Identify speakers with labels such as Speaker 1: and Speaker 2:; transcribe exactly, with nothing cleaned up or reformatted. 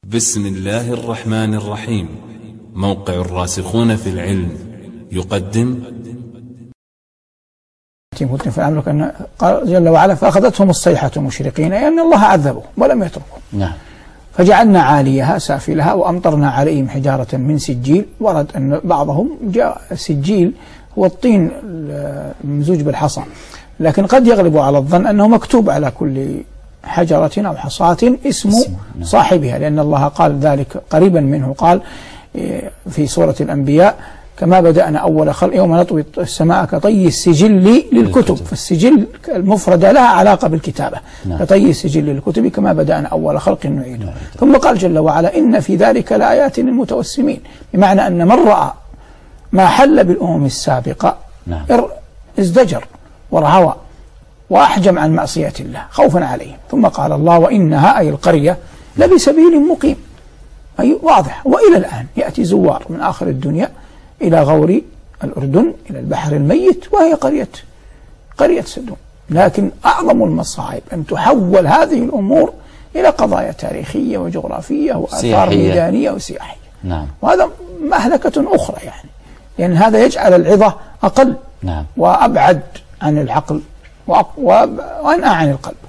Speaker 1: بسم الله الرحمن الرحيم. موقع الراسخون في العلم يقدم
Speaker 2: في الأمر أن قال جل وعلا فأخذتهم الصيحة مشرقين، أي أن الله عذبهم ولم يتركهم. نعم. فجعلنا عاليها سافلها وأمطرنا عليهم حجارة من سجيل. ورد أن بعضهم جاء سجيل هو الطين الممزوج بالحصى، لكن قد يغلب على الظن أنه مكتوب على كل حجرة أو حصاة اسم صاحبها، لأن الله قال ذلك قريبا منه. قال في سورة الأنبياء كما بدأنا أول خلق يوم نطوي السماء كطي السجل للكتب، فالسجل المفردة لها علاقة بالكتابة. نعم. كطي السجل للكتب كما بدأنا أول خلق نعيده. نعم. ثم قال جل وعلا إن في ذلك لآيات للمتوسمين، بمعنى أن من رأى ما حل بالأمم السابقة نعم. ازدجر ورعوى وأحجم عن معصية الله خوفا عليهم. ثم قال الله وإنها أي القرية لبسبيل مقيم، أي واضح. وإلى الآن يأتي زوار من آخر الدنيا إلى غور الأردن إلى البحر الميت وهي قرية قرية سدوم. لكن أعظم المصائب أن تحول هذه الأمور إلى قضايا تاريخية وجغرافية وآثار ميدانية وسياحية. نعم. وهذا مهلكة أخرى يعني، لأن يعني هذا يجعل العظة أقل. نعم. وأبعد عن العقل وأنأى عن القلب.